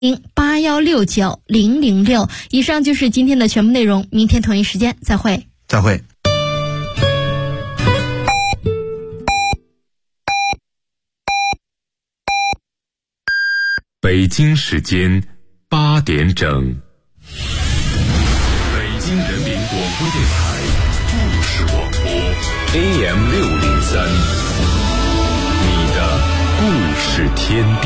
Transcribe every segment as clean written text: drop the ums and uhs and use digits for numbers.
8169-006。以上就是今天的全部内容，明天同一时间再会。 再会。 北京时间8点整。北京人民广播电台故事广播 AM603， 你的故事天地。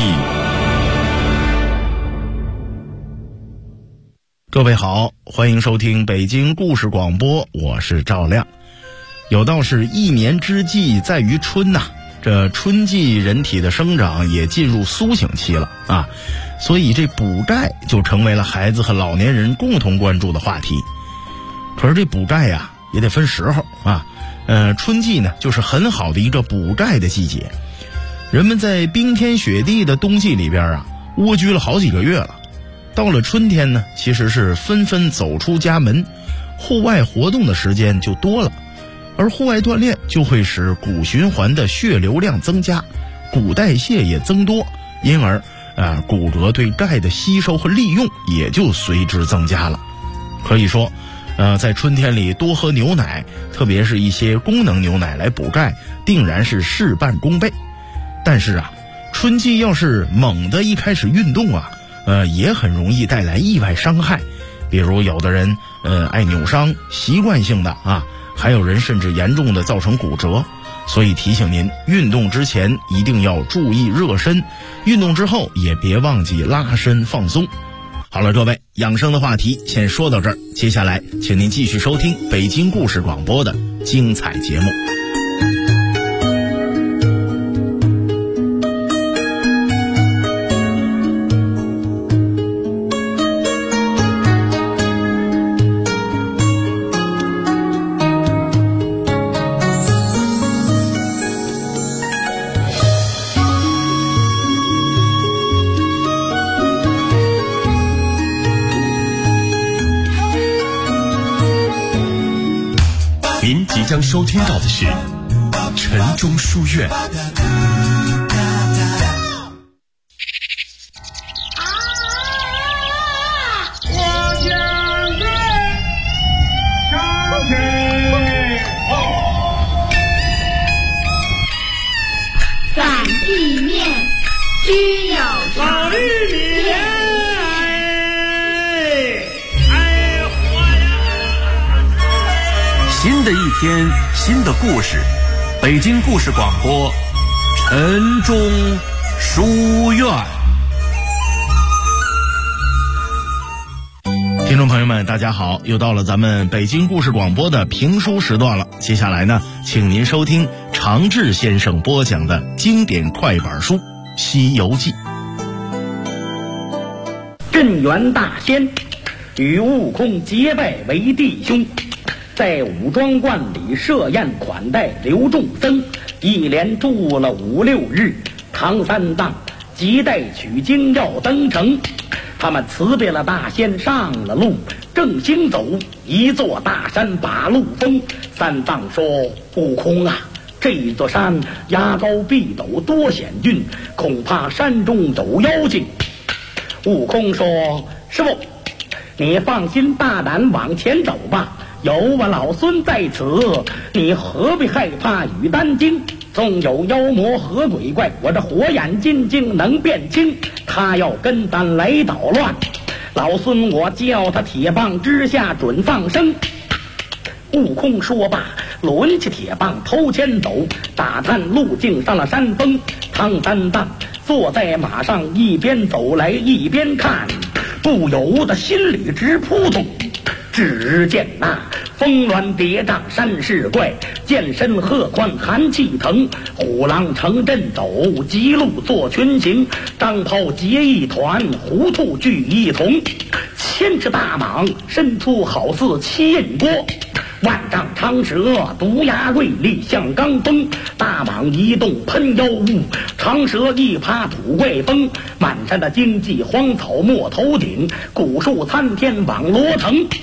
各位好，欢迎收听北京故事广播，我是赵亮。有道是一年之计在于春呐，这春季人体的生长也进入苏醒期了啊，所以这补钙就成为了孩子和老年人共同关注的话题。可是这补钙呀也得分时候啊，春季呢就是很好的一个补钙的季节。人们在冰天雪地的冬季里边啊蜗居了好几个月了，到了春天呢，其实是纷纷走出家门，户外活动的时间就多了，而户外锻炼就会使骨循环的血流量增加，骨代谢也增多，因而骨骼对钙的吸收和利用也就随之增加了。可以说在春天里多喝牛奶，特别是一些功能牛奶来补钙，定然是事半功倍。但是春季要是猛地一开始运动也很容易带来意外伤害，比如有的人爱扭伤，习惯性的还有人甚至严重的造成骨折。所以提醒您，运动之前一定要注意热身，运动之后也别忘记拉伸放松。好了，各位，养生的话题先说到这儿，接下来请您继续收听北京故事广播的精彩节目。 您即将收听到的是晨钟书院。 散地面，须有常。 新的一天，新的故事，北京故事广播，晨钟书院。 听众朋友们大家好，又到了咱们北京故事广播的评书时段了。接下来呢，请您收听常志先生播讲的经典快板书《西游记》。 镇元大仙与悟空结拜为弟兄，在武庄观里设宴款待刘众僧，一连住了5、6日。唐三藏急待取经要登城，他们辞别了大仙，上了路，正行走，一座大山把路封。三藏说：“悟空啊，这座山崖高壁陡，多险峻，恐怕山中有妖精。”悟空说：“师傅，你放心大胆往前走吧，有我老孙在此，你何必害怕与担惊？纵有妖魔和鬼怪，我这火眼金睛能辨清。他要跟咱来捣乱，老孙我叫他铁棒之下准放生。”悟空说罢，抡起铁棒头前走，打探路径上了山峰。唐三藏坐在马上，一边走来一边看，不由得心里直扑通。只见那峰峦叠嶂山势怪，剑身鹤宽寒气腾，虎狼成阵走，吉鹿作群行，张炮结一团，糊涂聚一同。千尺大蟒伸出好似七印锅，万丈长蛇毒牙锐利像钢锋。大蟒一动喷妖雾，长蛇一趴吐怪风。满山的荆棘荒草没头顶，古树参天网罗藤。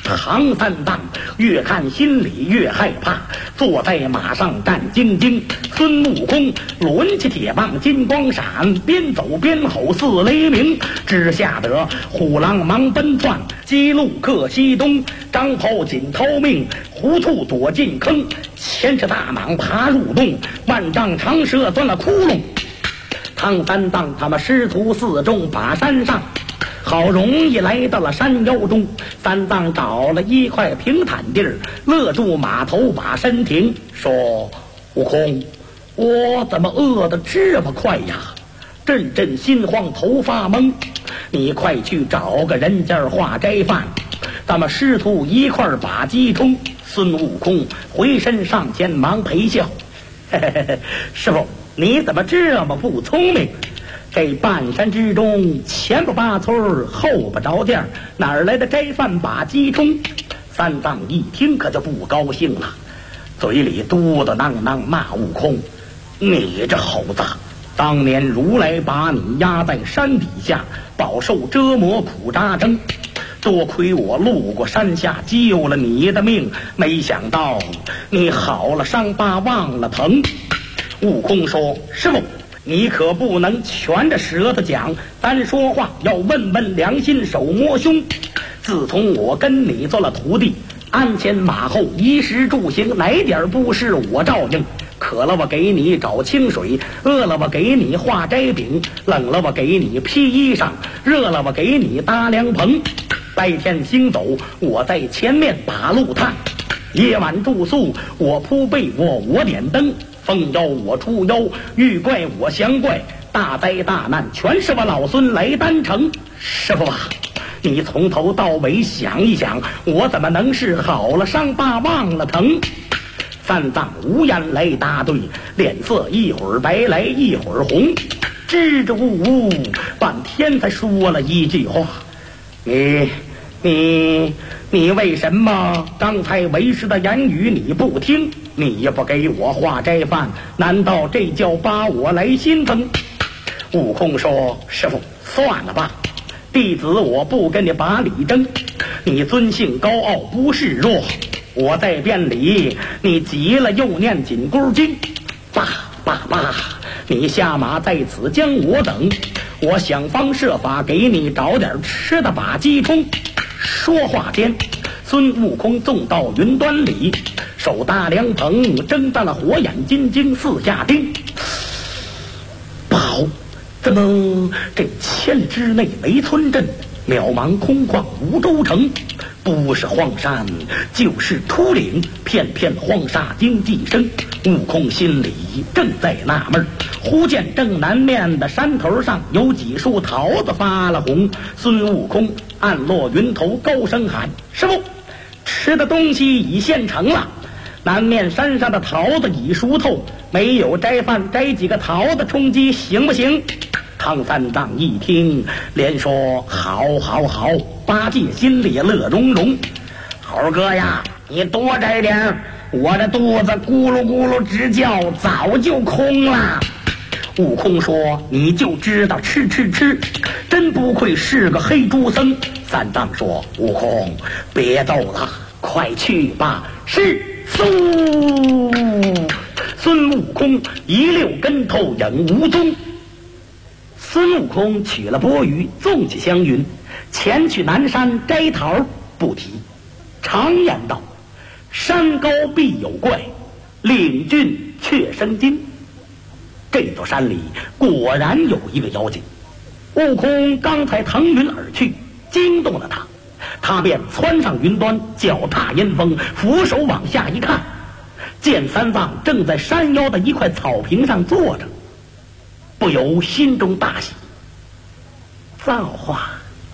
唐三藏越看心里越害怕，坐在马上战兢兢。孙悟空抡起铁棒金光闪，边走边吼似雷鸣，只吓得虎狼忙奔窜，鸡鹿克西东。张袍紧逃命，狐兔躲进坑，千尺大蟒爬入洞，万丈长蛇钻了窟窿。唐三藏他们师徒四众把山上，好容易来到了山腰中。三藏找了一块平坦地儿，勒住马头把身停，说：悟空，我怎么饿得这么快呀？阵阵心慌头发懵，你快去找个人家化斋饭，咱们师徒一块把鸡冲。孙悟空回身上前忙陪笑：嘿嘿嘿，师傅你怎么这么不聪明？这半山之中，前不八村后不着店，哪来的斋饭把鸡冲？三藏一听可就不高兴了，嘴里嘟嘟囔囔骂悟空：你这猴子，当年如来把你压在山底下，饱受折磨苦扎针，多亏我路过山下救了你的命，没想到你好了伤疤忘了疼。悟空说：师傅你可不能全着舌头讲，咱说话要问问良心，手摸胸。自从我跟你做了徒弟，鞍前马后，衣食住行哪点不是我照应？渴了我给你找清水，饿了我给你化斋饼，冷了我给你披衣裳，热了我给你搭凉棚。白天行走我在前面把路探，夜晚住宿我铺被窝我点灯，风妖我出妖，遇怪我降怪，大灾大难全是我老孙来担承。师傅啊，你从头到尾想一想，我怎么能是好了伤疤忘了疼？三藏无言来答对，脸色一会儿白来一会儿红，支支吾吾半天才说了一句话：你为什么刚才为师的言语你不听？你也不给我化斋饭，难道这叫把我来心疼？悟空说：师傅算了吧，弟子我不跟你把理争，你尊姓高傲不示弱，我在辩理，你急了又念紧箍经。爸，你下马在此将我等，我想方设法给你找点吃的把鸡冲。说话间，孙悟空纵到云端里，手搭凉棚，睁大了火眼金睛四下盯。宝，怎么这千里之内没村镇，渺茫空旷无州城，不是荒山就是秃岭，片片荒沙惊悸声。悟空心里正在纳闷，忽见正南面的山头上有几束桃子发了红。孙悟空暗落云头，高声喊：师傅，吃的东西已现成了，南面山上的桃子已熟透，没有斋饭，摘几个桃子充饥行不行？唐三藏一听连说：好，八戒心里乐融融。猴哥呀，你多摘点，我这肚子咕噜咕噜直叫，早就空了。悟空说：你就知道吃，真不愧是个黑猪僧。三藏说：悟空别逗了，快去吧。是。嗖，孙悟空一溜跟头影无踪。孙悟空取了钵盂，纵起香云，前去南山摘桃。不提，常言道：山高必有怪，岭峻却生金。这座山里果然有一个妖精。悟空刚才腾云而去，惊动了他，他便窜上云端，脚踏阴风，俯首往下一看，见三藏正在山腰的一块草坪上坐着，不由心中大喜。造化，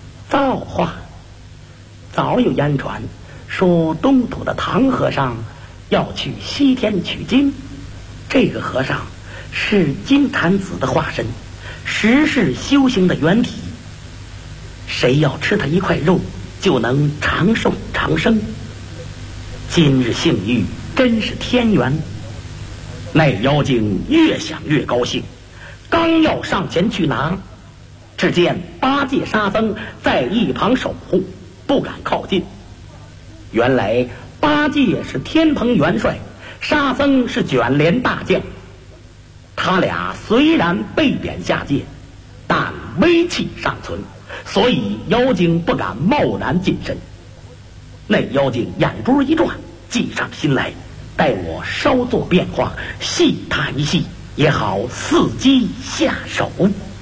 早有言传，说东土的唐和尚要去西天取经。这个和尚是金蝉子的化身，实是修行的原体，谁要吃他一块肉，就能长寿长生。今日幸遇，真是天缘。那妖精越想越高兴，刚要上前去拿，只见八戒沙僧在一旁守护，不敢靠近。 原来八戒是天蓬元帅，沙僧是卷帘大将。他俩虽然被贬下界，但威气尚存，所以妖精不敢贸然近身。那妖精眼珠一转，计上心来，待我稍作变化，戏他一戏，也好伺机下手。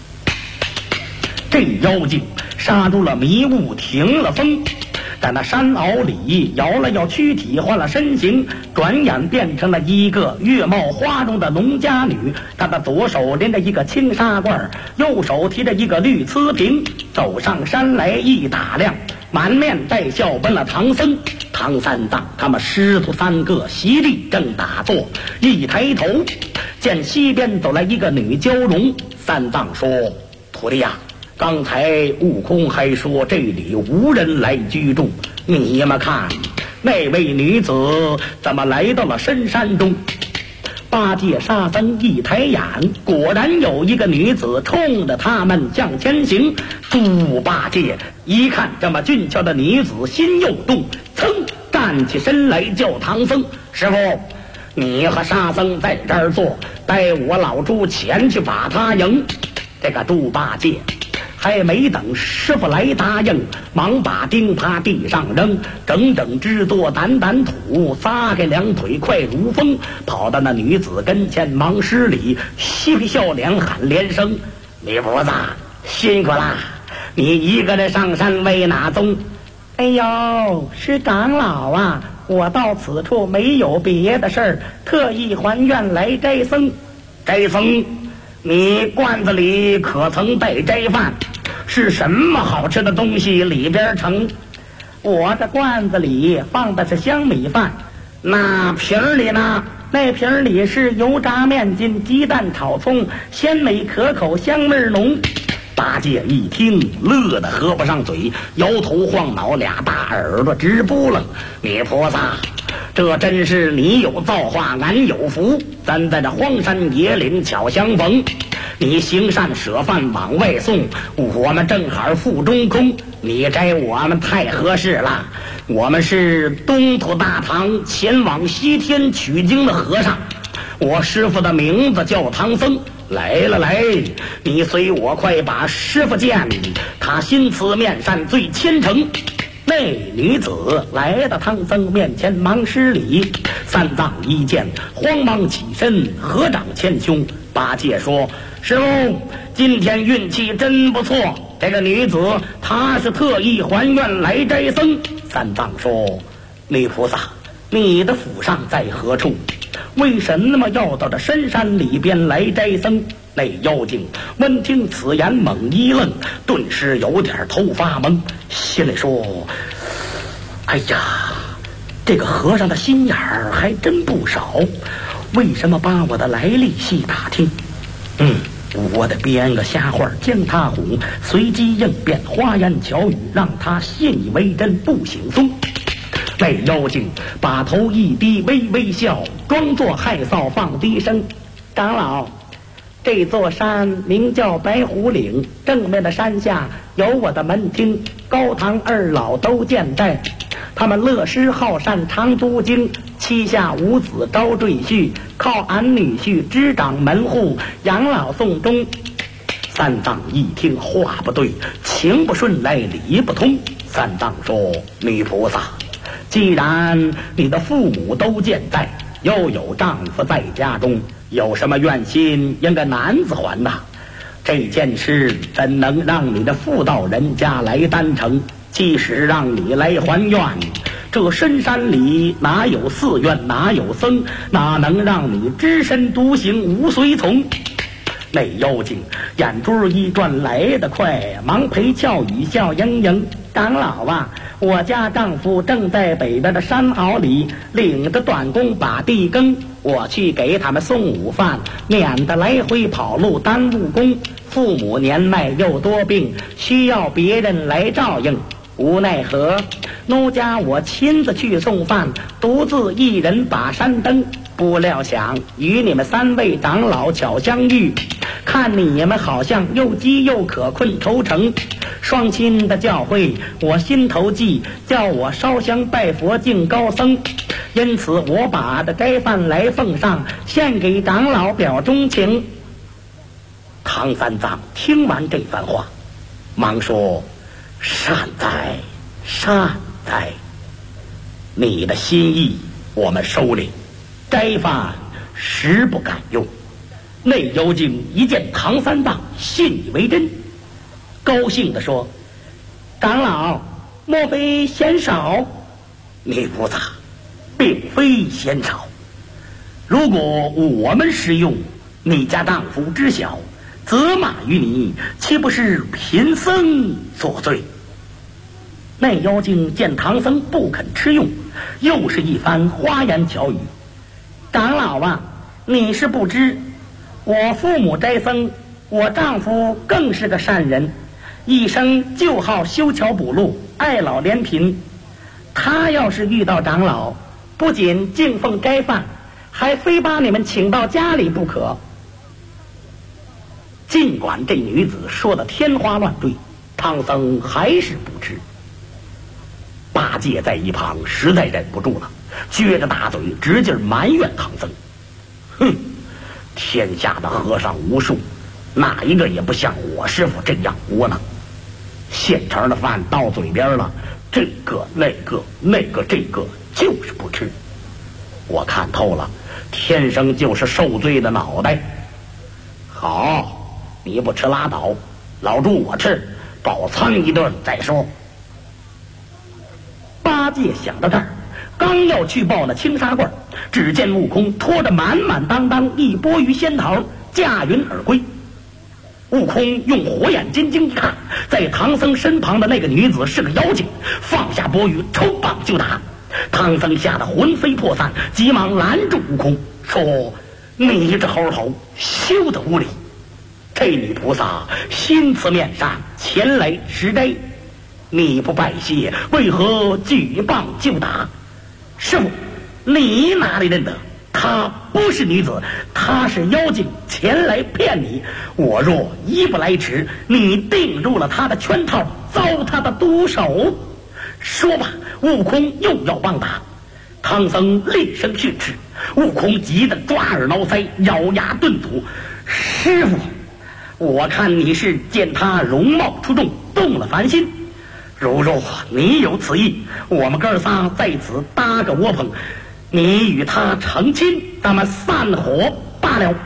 这妖精刹住了迷雾，停了风，在那山坳里摇了摇躯体，换了身形，转眼变成了一个月貌花容的农家女。她的左手拎着一个青纱罐，右手提着一个绿瓷瓶，走上山来一打量，满面带笑奔了唐僧。唐三藏他们师徒三个席地正打坐，一抬头见西边走来一个女蛟龙。三藏说：徒弟呀，刚才悟空还说这里无人来居住，你们看那位女子怎么来到了深山中？八戒沙僧一抬眼，果然有一个女子冲着他们向前行。猪八戒一看这么俊俏的女子，心又动，噌站起身来叫唐僧：师傅，你和沙僧在这儿坐，带我老猪前去把他迎。这个猪八戒还没等师傅来答应，忙把钉耙地上扔，整整支多掸掸土，撒开两腿快如风，跑到那女子跟前忙施礼，嬉皮笑脸喊连声：女菩萨辛苦啦，你一个人上山为哪宗？哎呦，是长老啊，我到此处没有别的事儿，特意还愿来斋僧。斋僧，你罐子里可曾带斋饭？是什么好吃的东西里边盛？我这罐子里放的是香米饭。那瓶里呢？那瓶里是油炸面筋、鸡蛋炒葱，鲜美可口，香味浓。八戒一听，乐得合不上嘴，摇头晃脑，俩大耳朵直扑棱。女菩萨，这真是你有造化，俺有福，咱在这荒山野岭巧相逢。你行善舍饭往外送，我们正好腹中空，你摘我们太合适了。我们是东土大唐前往西天取经的和尚，我师傅的名字叫唐僧。来了来，你随我快把师傅见，他心慈面善最虔诚。那女子来到唐僧面前忙施礼，三藏一见慌忙起身合掌谦胸。八戒说：师傅，今天运气真不错，这个女子她是特意还愿来斋僧。三藏说：女菩萨，你的府上在何处？为什么要到这深山里边来斋僧？那妖精闻听此言猛一愣，顿时有点头发懵，心里说：哎呀，这个和尚的心眼儿还真不少，为什么把我的来历细打听？我得编个瞎话将他哄，随机应变，花言巧语让他信以为真，不行踪。那妖精把头一低，微微笑，装作害臊，放低声：长老，这座山名叫白虎岭，正面的山下有我的门厅，高堂二老都健在，他们乐施好善，常读经，膝下无子招赘婿，靠俺女婿执掌门户，养老送终。三藏一听话不对，情不顺来理不通。三藏说：女菩萨，既然你的父母都健在，又有丈夫在家中，有什么怨心应该男子还呐。这件事怎能让你的妇道人家来担成？即使让你来还愿，这深山里哪有寺院，哪有僧，哪能让你只身独行无随从？那妖精眼珠一转，来得快，忙陪俏语笑盈盈：长老啊，我家丈夫正在北边的山坳里领着短工把地耕，我去给他们送午饭，免得来回跑路耽误工。父母年迈又多病，需要别人来照应，无奈何，奴家我亲自去送饭，独自一人把山登。 不料想与你们3位长老巧相遇，看你们好像又饥又渴，困愁城。双亲的教诲我心头记，叫我烧香拜佛敬高僧。因此我把这斋饭来奉上，献给长老表忠情。唐三藏听完这番话，忙说：善哉善哉，你的心意我们收领，斋饭实不敢用。那妖精一见唐三藏信以为真，高兴地说：长老莫非嫌少？女菩萨并非嫌少，如果我们食用，你家丈夫知晓，责骂于你，岂不是贫僧作罪？那妖精见唐僧不肯吃用，又是一番花言巧语。长老啊，你是不知，我父母斋僧，我丈夫更是个善人，一生就好修桥补路，爱老怜贫。他要是遇到长老，不仅敬奉斋饭，还非把你们请到家里不可。尽管这女子说的天花乱坠，唐僧还是不知。八戒在一旁实在忍不住了，撅着大嘴直劲埋怨唐僧：哼，天下的和尚无数，哪一个也不像我师傅这样窝囊。现成的饭到嘴边了，这个那个这个就是不吃。我看透了，天生就是受罪的脑袋。好，你不吃拉倒，老猪我吃，饱餐一顿再说。八戒想到这儿，刚要去抱那青纱棍，只见悟空拖着满满当当一钵鱼仙桃驾云而归。悟空用火眼金睛一看，在唐僧身旁的那个女子是个妖精，放下钵盂抽棒就打。唐僧吓得魂飞魄散，急忙拦住悟空说：你这猴头休得无礼，这女菩萨心慈面善，前来施斋，你不拜谢，为何举棒就打？师傅，你哪里认得？她不是女子，她是妖精，前来骗你。我若一不来迟，你定入了她的圈套，遭她的毒手。说吧，悟空又要棒打，唐僧厉声训斥。悟空急得抓耳挠腮，咬牙顿足：师傅，我看你是见他容貌出众，动了凡心。如若你有此意，我们哥仨在此搭个窝棚，你与他成亲，咱们散伙罢了。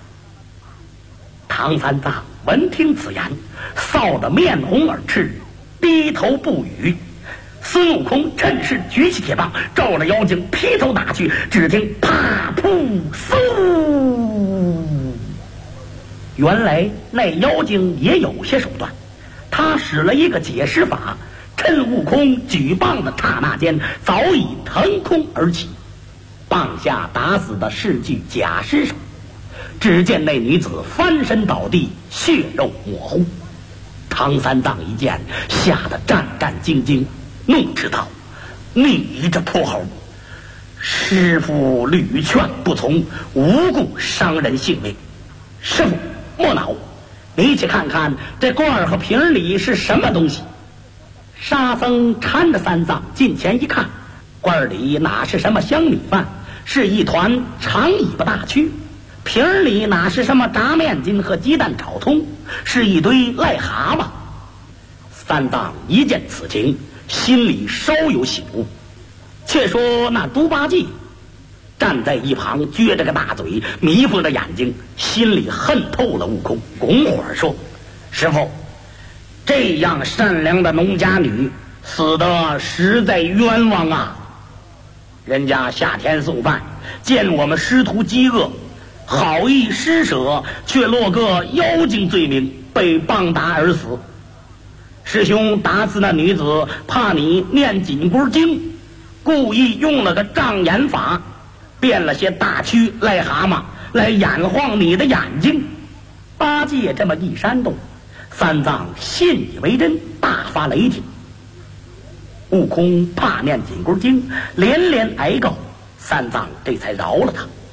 唐三藏闻听此言，臊得面红耳赤，低头不语。孙悟空趁势举起铁棒，照着妖精劈头打去，只听啪噗嗖。原来那妖精也有些手段，他使了一个解尸法，趁悟空举棒的刹那间，早已腾空而起，棒下打死的是具假尸首。只见那女子翻身倒地，血肉模糊。唐三藏一见，吓得战战兢兢，怒斥道：你这泼猴，师父屡劝不从，无故伤人性命。师父莫恼，你且看看这罐儿和瓶里是什么东西。沙僧搀着三藏近前一看，罐儿里哪是什么香米饭，是一团长尾巴大蛆；瓶里哪是什么炸面筋和鸡蛋炒葱，是一堆癞蛤蟆。三藏一见此情，心里稍有醒悟。且说那猪八戒站在一旁，撅着个大嘴，迷缝着眼睛，心里恨透了悟空，拱火说：师父，这样善良的农家女死得实在冤枉啊！人家下田送饭，见我们师徒饥饿，好意施舍，却落个妖精罪名，被棒打而死。师兄打死那女子，怕你念紧箍经，故意用了个障眼法，变了些大蛆癞蛤蟆来眼晃你的眼睛。八戒这么一煽动，三藏信以为真，大发雷霆。悟空怕念紧箍经，连连哀告，三藏这才饶了他。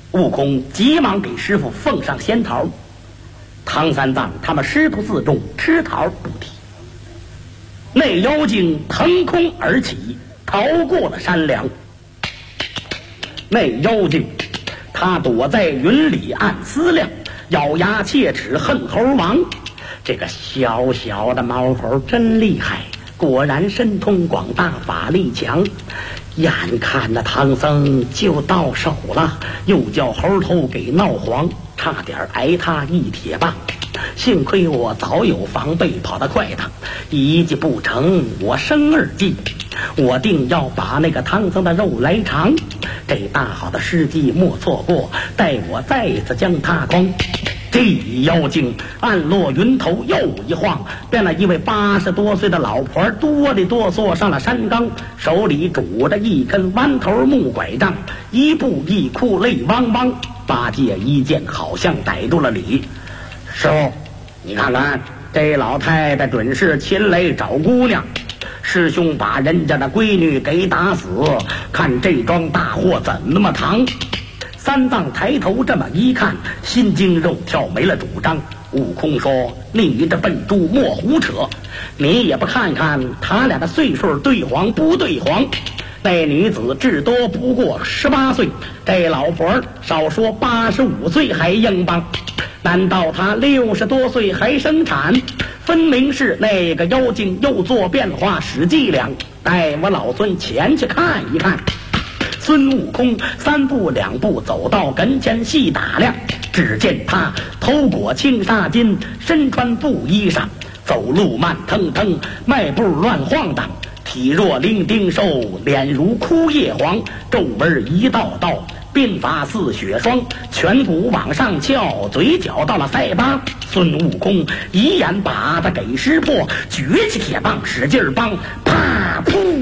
悟空急忙给师傅奉上仙桃。唐三藏他们师徒四众吃桃不提。那妖精腾空而起，逃过了山梁。那妖精他躲在云里暗思量，咬牙切齿恨猴王。这个小小的毛猴真厉害，果然神通广大，法力强。眼看着唐僧就到手了，又叫猴头给闹黄，差点挨他一铁棒。幸亏我早有防备，跑得快的，一计不成我生二计。我定要把那个唐僧的肉来尝，这大好的时机莫错过，待我再次将他诓。这妖精暗落云头又一晃，变了一位80多岁的老婆，哆里哆嗦上了山岗，手里拄着一根弯头木拐杖，一步一哭泪汪汪，八戒一见好像逮住了理。师傅，你看看这老太太准是亲来找姑娘，师兄把人家的闺女给打死，看这桩大祸怎么扛。三藏抬头这么一看，心惊肉跳，没了主张。悟空说：“你这笨猪莫胡扯，你也不看看他俩的岁数对黄不对黄？那女子至多不过18岁，这老婆少说85岁还硬邦。难道她60多岁还生产？分明是那个妖精又做变化使伎俩，带我老孙前去看一看。”孙悟空3步2步走到跟前细打量，只见他头裹青纱巾，身穿布衣裳，走路慢腾腾，迈步乱晃荡，体弱伶仃瘦，脸如枯叶黄，皱纹一道道，鬓发似雪霜，颧骨往上翘，嘴角到了腮巴。孙悟空一眼把他给识破，举起铁棒使劲帮，啪噗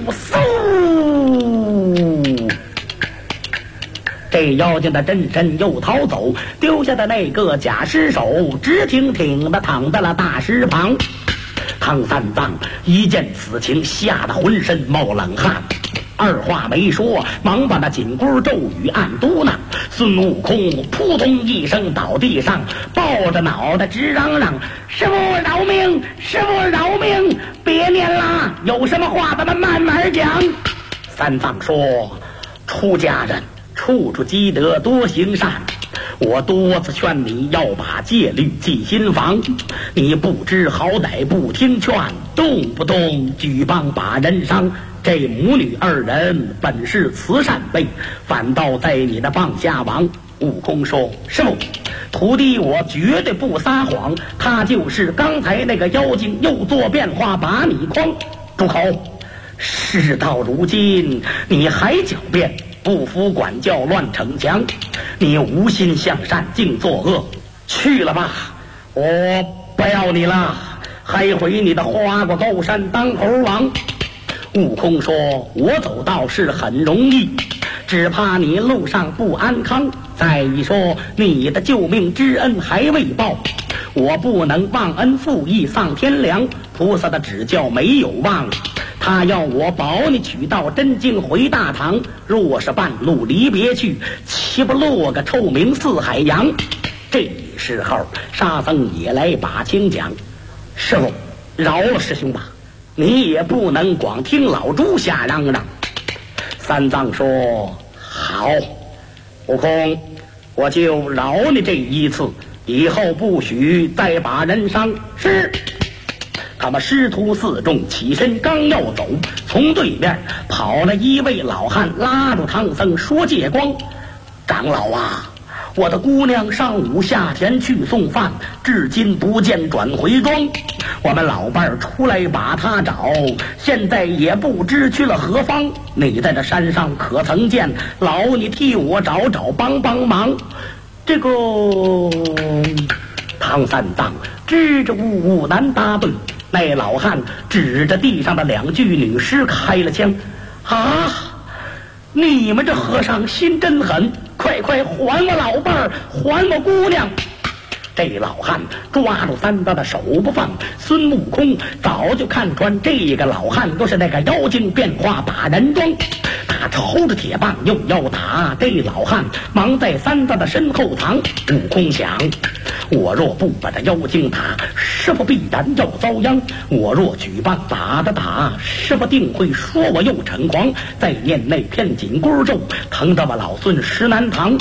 嗖，这妖精的真身又逃走，丢下的那个假尸首直挺挺的躺在了大石旁。唐三藏一见此情，吓得浑身冒冷汗，二话没说，忙把那紧箍咒语暗嘟囔。孙悟空扑通一声倒地上，抱着脑袋直嚷嚷：“师傅饶命！师傅饶命！别念了，有什么话咱们慢慢讲。”三藏说：“出家人处处积德，多行善。我多次劝你要把戒律记心房，你不知好歹，不听劝，动不动举棒把人伤。这母女2人本是慈善辈，反倒在你的棒下亡。”悟空说：“师傅，徒弟我绝对不撒谎，他就是刚才那个妖精又做变化把你诓。”住口！事到如今你还狡辩，不服管教乱逞强，你无心向善净作恶，去了吧，我不要你了，还回你的花果高山当猴王。悟空说：“我走倒是很容易，只怕你路上不安康。再一说你的救命之恩还未报，我不能忘恩负义丧天良，菩萨的指教没有忘。他要我保你取到真经回大唐，若是半路离别去，岂不落个臭名四海扬？”这时候沙僧也来把情讲：“师傅饶了师兄吧，你也不能光听老猪瞎嚷嚷。”三藏说：“好，悟空，我就饶你这一次，以后不许再把人伤。”是。他们师徒四众起身刚要走，从对面跑了一位老汉，拉住唐僧说：“借光，长老啊，我的姑娘上午下田去送饭，至今不见转回庄。我们老伴出来把她找，现在也不知去了何方。你在这山上可曾见？老你替我找找，帮帮忙。”这个唐三藏支支吾吾难答对。那老汉指着地上的2具女尸开了枪：“啊！你们这和尚心真狠，快快还我老伴儿，还我姑娘！” 这老汉抓住三藏的手不放，孙悟空早就看穿这个老汉都是那个妖精变化打人桩。他抽着铁棒用腰打，这老汉忙在三藏的身后藏。悟空想，我若不把这妖精打，师傅必然要遭殃；我若举棒打，师傅定会说我又逞狂，再念那片紧箍咒，疼得我老孙石难扛。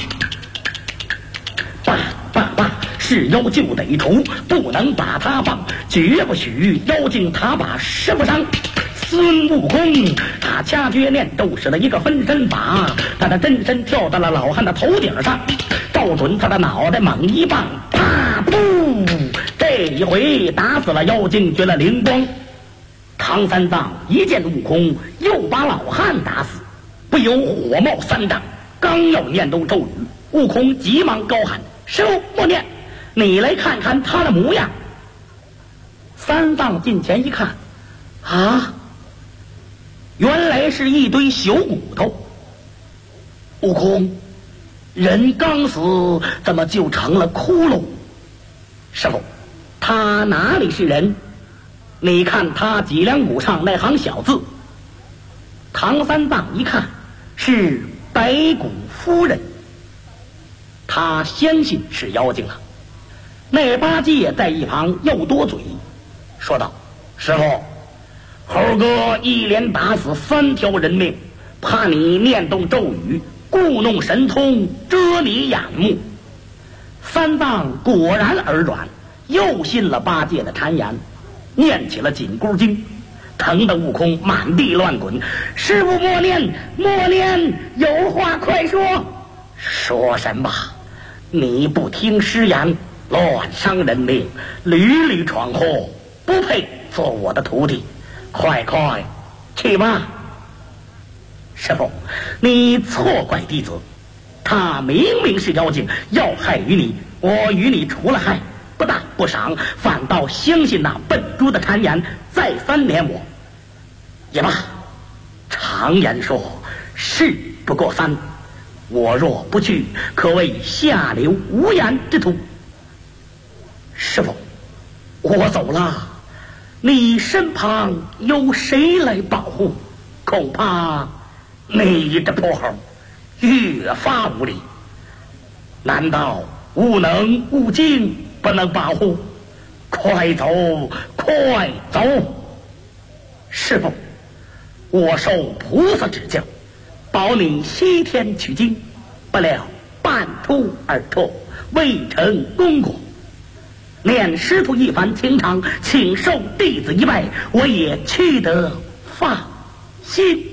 爸，是妖就得除，不能把他放，绝不许妖精他把师傅伤。孙悟空他掐诀念咒，使了一个分身法，他的真身跳到了老汉的头顶上，照准他的脑袋猛一棒，啪噗！这一回打死了妖精，绝了灵光。唐三藏一见悟空又把老汉打死，不由火冒三丈，刚要念动咒语，悟空急忙高喊：“师傅莫念，你来看看他的模样。”三藏近前一看，啊，原来是一堆小骨头。悟空，人刚死怎么就成了骷髅？师傅，他哪里是人？你看他脊梁骨上那行小字。唐三藏一看，是白骨夫人，他相信是妖精了。那八戒在一旁又多嘴，说道：“师傅，猴哥一连打死3条人命，怕你念动咒语，故弄神通遮你眼目。”三藏果然耳软，又信了八戒的谗言，念起了紧箍经，疼得悟空满地乱滚。师傅莫念，有话快说。说什么？你不听师言，乱伤人命，屡屡闯祸，不配做我的徒弟。快去吧。师傅，你错怪弟子，他明明是妖精，要害于你，我与你除了害，不但不赏，反倒相信那笨猪的谗言，再三撵我。也罢，常言说事不过三，我若不去，可谓下流无言之徒。师傅，我走了，你身旁有谁来保护？恐怕你这泼猴越发无礼。难道悟能悟净不能保护？快走！师傅，我受菩萨指教，保你西天取经，不料半途而辍，未成功果。念师徒一番情长，请受弟子一拜，我也去得放心。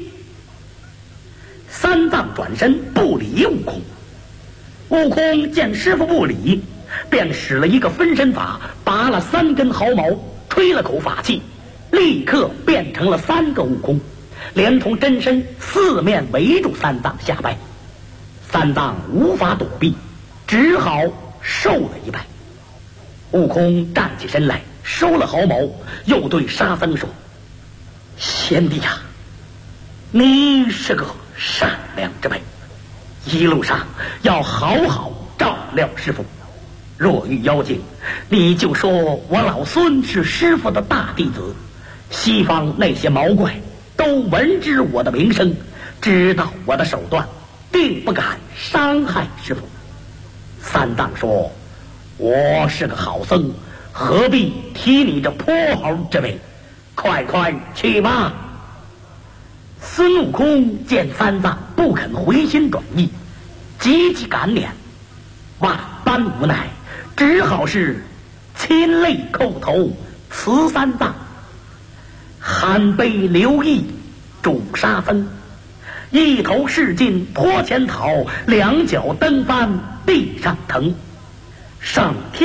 三藏转身不理悟空。悟空见师傅不理，便使了一个分身法，拔了3根毫毛，吹了口法气，立刻变成了3个悟空，连同真身4面围住三藏下拜。三藏无法躲避，只好受了一拜。悟空站起身来，收了毫毛，又对沙僧说：“贤弟呀，你是个善良之辈，一路上要好好照料师傅。若遇妖精，你就说我老孙是师傅的大弟子，西方那些毛怪都闻知我的名声，知道我的手段，定不敢伤害师傅。”三藏说：“我是个好僧，何必提你这泼猴之辈？快去吧。”孙悟空见三藏不肯回心转意，急赶撵，万般无奈，只好是亲泪叩头辞三藏，含悲流涕主沙僧，一头试进坡前讨，2脚蹬翻地上腾，上天